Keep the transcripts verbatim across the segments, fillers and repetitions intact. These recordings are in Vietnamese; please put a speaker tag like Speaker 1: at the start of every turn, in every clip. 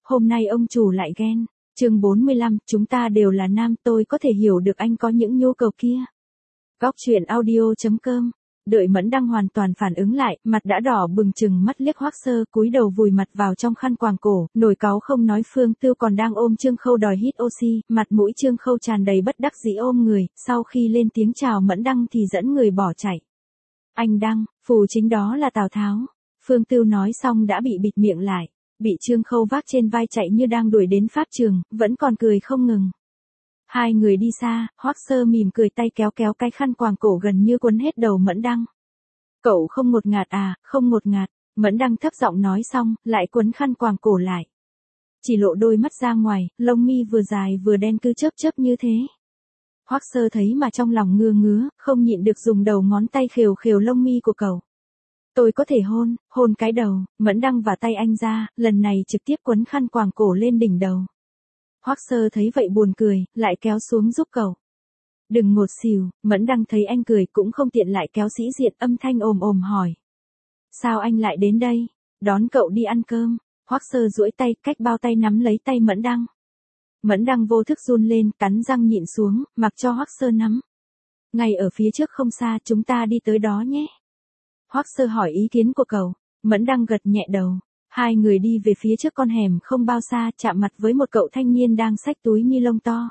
Speaker 1: hôm nay ông chủ lại ghen. Chương bốn mươi lăm, chúng ta đều là nam, tôi có thể hiểu được anh có những nhu cầu kia. Góc truyện audio chấm com. Đợi Mẫn Đăng hoàn toàn phản ứng lại, mặt đã đỏ bừng chừng mắt liếc Hoắc Sơ, cúi đầu vùi mặt vào trong khăn quàng cổ, nổi cáu không nói. Phương Tưu còn đang ôm Trương Khâu đòi hít oxy, mặt mũi Trương Khâu tràn đầy bất đắc dĩ ôm người, sau khi lên tiếng chào Mẫn Đăng thì dẫn người bỏ chạy. Anh Đăng, phù chính đó là Tào Tháo. Phương Tưu nói xong đã bị bịt miệng lại, bị Trương Khâu vác trên vai chạy như đang đuổi đến pháp trường, vẫn còn cười không ngừng. Hai người đi xa, Hoắc Sơ mỉm cười tay kéo kéo cái khăn quàng cổ gần như quấn hết đầu Mẫn Đăng. Cậu không ngột ngạt à, không ngột ngạt, Mẫn Đăng thấp giọng nói xong, lại quấn khăn quàng cổ lại. Chỉ lộ đôi mắt ra ngoài, lông mi vừa dài vừa đen cứ chớp chớp như thế. Hoắc Sơ thấy mà trong lòng ngứa ngứa, không nhịn được dùng đầu ngón tay khều khều lông mi của cậu. Tôi có thể hôn, hôn cái đầu. Mẫn Đăng và tay anh ra, lần này trực tiếp quấn khăn quàng cổ lên đỉnh đầu. Hoắc Sơ thấy vậy buồn cười, lại kéo xuống giúp cậu. Đừng ngột xỉu. Mẫn Đăng thấy anh cười cũng không tiện lại kéo sĩ diện, âm thanh ồm ồm hỏi. Sao anh lại đến đây? Đón cậu đi ăn cơm. Hoắc Sơ duỗi tay, cách bao tay nắm lấy tay Mẫn Đăng. Mẫn Đăng vô thức run lên, cắn răng nhịn xuống, mặc cho Hoắc Sơ nắm. Ngay ở phía trước không xa, chúng ta đi tới đó nhé. Hoắc Sơ hỏi ý kiến của cậu. Mẫn Đăng gật nhẹ đầu. Hai người đi về phía trước con hẻm không bao xa, chạm mặt với một cậu thanh niên đang xách túi ni lông to.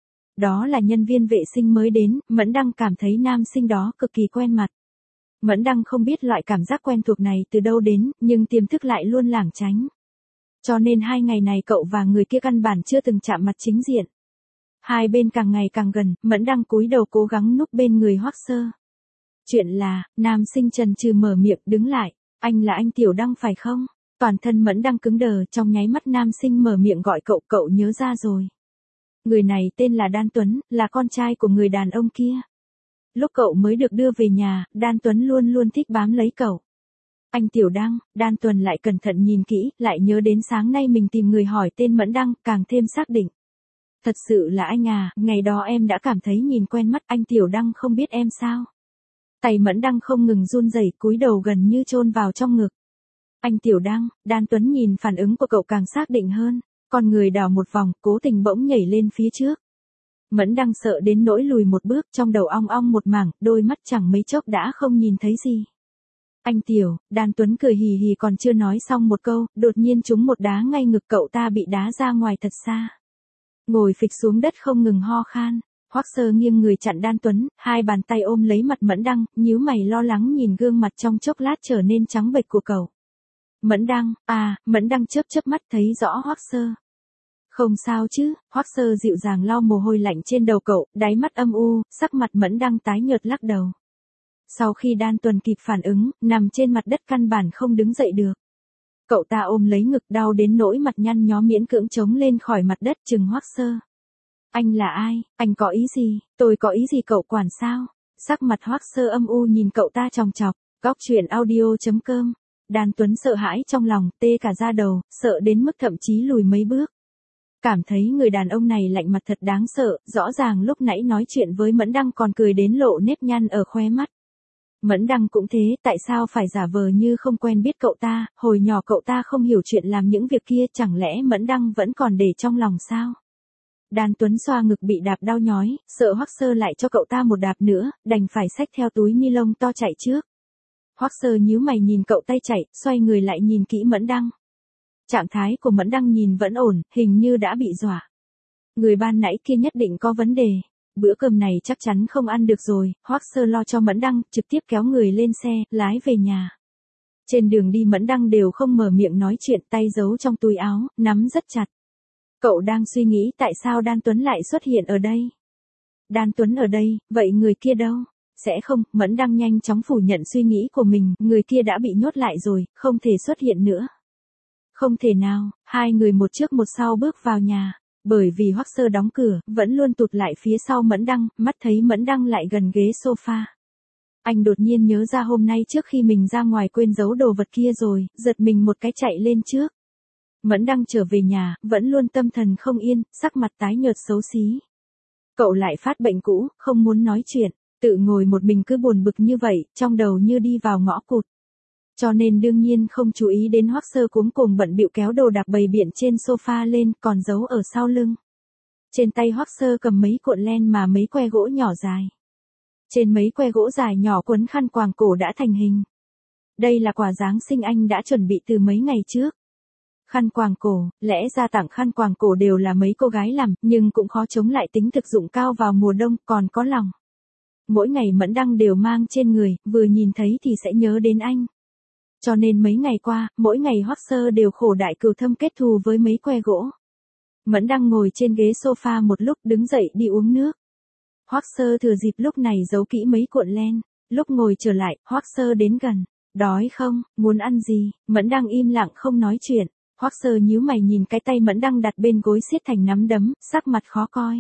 Speaker 1: Đó là nhân viên vệ sinh mới đến. Mẫn Đăng cảm thấy nam sinh đó cực kỳ quen mặt. Mẫn Đăng không biết loại cảm giác quen thuộc này từ đâu đến, nhưng tiềm thức lại luôn lảng tránh. Cho nên hai ngày này cậu và người kia căn bản chưa từng chạm mặt chính diện. Hai bên càng ngày càng gần, Mẫn Đăng cúi đầu cố gắng núp bên người Hoắc Sơ. Chuyện là, nam sinh chần chừ mở miệng, đứng lại. Anh là anh Tiểu Đăng phải không? Toàn thân Mẫn Đăng cứng đờ, trong nháy mắt nam sinh mở miệng gọi cậu, cậu nhớ ra rồi. Người này tên là Đan Tuấn, là con trai của người đàn ông kia. Lúc cậu mới được đưa về nhà, Đan Tuấn luôn luôn thích bám lấy cậu. Anh Tiểu Đăng. Đan Tuấn lại cẩn thận nhìn kỹ, lại nhớ đến sáng nay mình tìm người hỏi tên Mẫn Đăng, càng thêm xác định. Thật sự là anh à, ngày đó em đã cảm thấy nhìn quen mắt, anh Tiểu Đăng không biết em sao? Tay Mẫn Đăng không ngừng run rẩy, cúi đầu gần như chôn vào trong ngực. Anh Tiểu Đăng. Đan Tuấn nhìn phản ứng của cậu càng xác định hơn, con người đảo một vòng, cố tình bỗng nhảy lên phía trước. Mẫn Đăng sợ đến nỗi lùi một bước, trong đầu ong ong một mảng, đôi mắt chẳng mấy chốc đã không nhìn thấy gì. Anh Tiểu. Đan Tuấn cười hì hì, còn chưa nói xong một câu, đột nhiên trúng một đá ngay ngực, cậu ta bị đá ra ngoài thật xa. Ngồi phịch xuống đất không ngừng ho khan. Hoắc Sơ nghiêng người chặn Đan Tuấn, hai bàn tay ôm lấy mặt Mẫn Đăng, nhíu mày lo lắng nhìn gương mặt trong chốc lát trở nên trắng bệch của cậu. Mẫn Đăng. À. Mẫn Đăng chớp chớp mắt thấy rõ Hoắc Sơ. Không sao chứ? Hoắc Sơ dịu dàng lau mồ hôi lạnh trên đầu cậu, đáy mắt âm u, sắc mặt Mẫn Đăng tái nhợt lắc đầu. Sau khi Đan Tuấn kịp phản ứng, nằm trên mặt đất căn bản không đứng dậy được. Cậu ta ôm lấy ngực, đau đến nỗi mặt nhăn nhó, miễn cưỡng chống lên khỏi mặt đất, trừng Hoắc Sơ. Anh là ai? Anh có ý gì? Tôi có ý gì cậu quản sao? Sắc mặt Hoắc Sơ âm u nhìn cậu ta chòng chọc. Góc truyện audio chấm com. Đan Tuấn sợ hãi trong lòng, tê cả da đầu, sợ đến mức thậm chí lùi mấy bước. Cảm thấy người đàn ông này lạnh mặt thật đáng sợ, rõ ràng lúc nãy nói chuyện với Mẫn Đăng còn cười đến lộ nếp nhăn ở khóe mắt. Mẫn Đăng cũng thế, tại sao phải giả vờ như không quen biết cậu ta, hồi nhỏ cậu ta không hiểu chuyện làm những việc kia, chẳng lẽ Mẫn Đăng vẫn còn để trong lòng sao? Đan Tuấn xoa ngực bị đạp đau nhói, sợ Hoắc Sơ lại cho cậu ta một đạp nữa, đành phải xách theo túi ni lông to chạy trước. Hoắc Sơ nhíu mày nhìn cậu tay chạy, xoay người lại nhìn kỹ Mẫn Đăng. Trạng thái của Mẫn Đăng nhìn vẫn ổn, hình như đã bị dọa. Người ban nãy kia nhất định có vấn đề. Bữa cơm này chắc chắn không ăn được rồi. Hoắc Sơ lo cho Mẫn Đăng, trực tiếp kéo người lên xe, lái về nhà. Trên đường đi Mẫn Đăng đều không mở miệng nói chuyện, tay giấu trong túi áo, nắm rất chặt. Cậu đang suy nghĩ tại sao Đan Tuấn lại xuất hiện ở đây. Đan Tuấn ở đây, vậy người kia đâu? Sẽ không. Mẫn Đăng nhanh chóng phủ nhận suy nghĩ của mình, người kia đã bị nhốt lại rồi, không thể xuất hiện nữa. Không thể nào. Hai người một trước một sau bước vào nhà. Bởi vì Hoắc Sơ đóng cửa, vẫn luôn tụt lại phía sau Mẫn Đăng, mắt thấy Mẫn Đăng lại gần ghế sofa. Anh đột nhiên nhớ ra hôm nay trước khi mình ra ngoài quên giấu đồ vật kia rồi, giật mình một cái chạy lên trước. Mẫn Đăng trở về nhà, vẫn luôn tâm thần không yên, sắc mặt tái nhợt xấu xí. Cậu lại phát bệnh cũ, không muốn nói chuyện, tự ngồi một mình cứ buồn bực như vậy, trong đầu như đi vào ngõ cụt. Cho nên đương nhiên không chú ý đến Hoắc Sơ cuống cuồng bận bịu kéo đồ đạc bày biện trên sofa lên, còn giấu ở sau lưng. Trên tay Hoắc Sơ cầm mấy cuộn len mà mấy que gỗ nhỏ dài. Trên mấy que gỗ dài nhỏ quấn khăn quàng cổ đã thành hình. Đây là quà Giáng sinh anh đã chuẩn bị từ mấy ngày trước. Khăn quàng cổ, lẽ ra tặng khăn quàng cổ đều là mấy cô gái làm, nhưng cũng khó chống lại tính thực dụng cao vào mùa đông, còn có lòng. Mỗi ngày Mẫn Đăng đều mang trên người, vừa nhìn thấy thì sẽ nhớ đến anh. Cho nên mấy ngày qua, mỗi ngày Hoắc Sơ đều khổ đại cừu thâm kết thù với mấy que gỗ. Mẫn Đăng ngồi trên ghế sofa một lúc đứng dậy đi uống nước. Hoắc Sơ thừa dịp lúc này giấu kỹ mấy cuộn len. Lúc ngồi trở lại, Hoắc Sơ đến gần. Đói không, muốn ăn gì? Mẫn Đăng im lặng không nói chuyện. Hoắc Sơ nhíu mày nhìn cái tay Mẫn Đăng đặt bên gối siết thành nắm đấm, sắc mặt khó coi.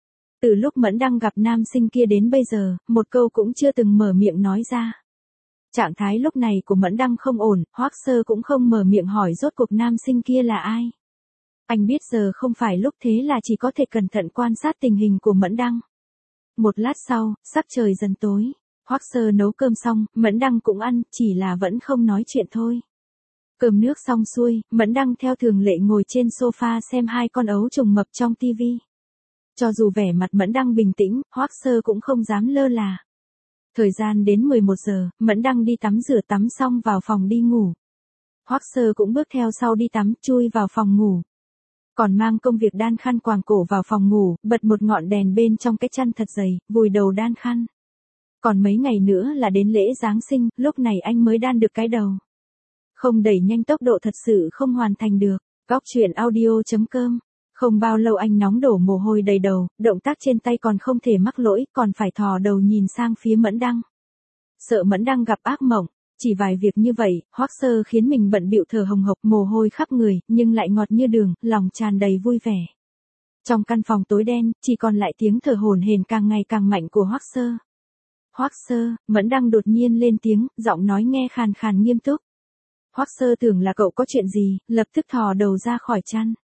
Speaker 1: Từ lúc Mẫn Đăng gặp nam sinh kia đến bây giờ, một câu cũng chưa từng mở miệng nói ra. Trạng thái lúc này của Mẫn Đăng không ổn, Hoắc Sơ cũng không mở miệng hỏi rốt cuộc nam sinh kia là ai. Anh biết giờ không phải lúc, thế là chỉ có thể cẩn thận quan sát tình hình của Mẫn Đăng. Một lát sau, sắc trời dần tối, Hoắc Sơ nấu cơm xong, Mẫn Đăng cũng ăn, chỉ là vẫn không nói chuyện thôi. Cơm nước xong xuôi, Mẫn Đăng theo thường lệ ngồi trên sofa xem hai con ấu trùng mập trong tivi. Cho dù vẻ mặt Mẫn Đăng bình tĩnh, Hoắc Sơ cũng không dám lơ là. Thời gian đến mười một giờ, Mẫn Đăng đi tắm rửa tắm xong vào phòng đi ngủ. Hoắc Sơ cũng bước theo sau đi tắm, chui vào phòng ngủ. Còn mang công việc đan khăn quàng cổ vào phòng ngủ, bật một ngọn đèn bên trong cái chăn thật dày, vùi đầu đan khăn. Còn mấy ngày nữa là đến lễ Giáng sinh, lúc này anh mới đan được cái đầu. Không đẩy nhanh tốc độ thật sự không hoàn thành được. Góc truyện audio chấm com. Không bao lâu anh nóng đổ mồ hôi đầy đầu, động tác trên tay còn không thể mắc lỗi, còn phải thò đầu nhìn sang phía Mẫn Đăng. Sợ Mẫn Đăng gặp ác mộng, chỉ vài việc như vậy, Hoắc Sơ khiến mình bận bịu thở hồng hộc, mồ hôi khắp người, nhưng lại ngọt như đường, lòng tràn đầy vui vẻ. Trong căn phòng tối đen, chỉ còn lại tiếng thở hổn hển càng ngày càng mạnh của Hoắc Sơ. Hoắc Sơ, Mẫn Đăng đột nhiên lên tiếng, giọng nói nghe khàn khàn nghiêm túc. Hoắc Sơ tưởng là cậu có chuyện gì, lập tức thò đầu ra khỏi chăn.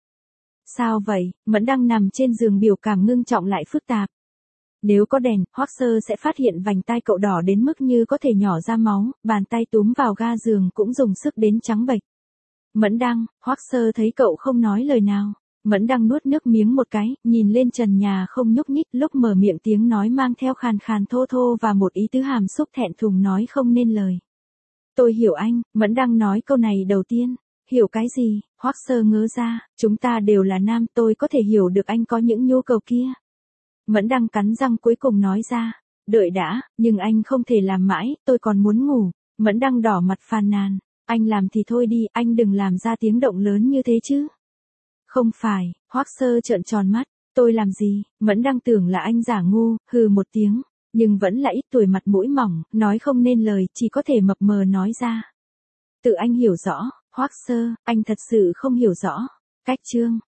Speaker 1: Sao vậy? Mẫn Đăng nằm trên giường biểu cảm ngưng trọng lại phức tạp. Nếu có đèn, Hoắc Sơ sẽ phát hiện vành tai cậu đỏ đến mức như có thể nhỏ ra máu, bàn tay túm vào ga giường cũng dùng sức đến trắng bệch. Mẫn Đăng, Hoắc Sơ thấy cậu không nói lời nào. Mẫn Đăng nuốt nước miếng một cái, nhìn lên trần nhà không nhúc nhích, lúc mở miệng tiếng nói mang theo khàn khàn thô thô và một ý tứ hàm xúc thẹn thùng nói không nên lời. Tôi hiểu anh, Mẫn Đăng nói câu này đầu tiên. Hiểu cái gì? Hoắc Sơ ngớ ra, chúng ta đều là nam, tôi có thể hiểu được anh có những nhu cầu kia. Mẫn Đăng cắn răng cuối cùng nói ra, đợi đã, nhưng anh không thể làm mãi, tôi còn muốn ngủ. Mẫn Đăng đỏ mặt phàn nàn, anh làm thì thôi đi, anh đừng làm ra tiếng động lớn như thế chứ. Không phải, Hoắc Sơ trợn tròn mắt, tôi làm gì? Mẫn Đăng tưởng là anh giả ngu, hừ một tiếng, nhưng vẫn là ít tuổi mặt mũi mỏng, nói không nên lời, chỉ có thể mập mờ nói ra. Tự anh hiểu rõ. Hoắc Sơ, anh thật sự không hiểu rõ. Cách chương